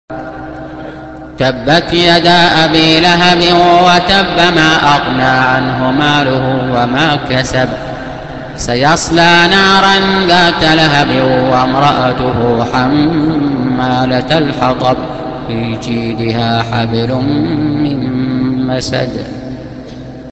تبت يدا أبي لهب وتب ما أغنى عنه ماله وما كسب سيصلى نارا ذات لهب وامرأته حمالة الحطب في جيدها حبل من مسد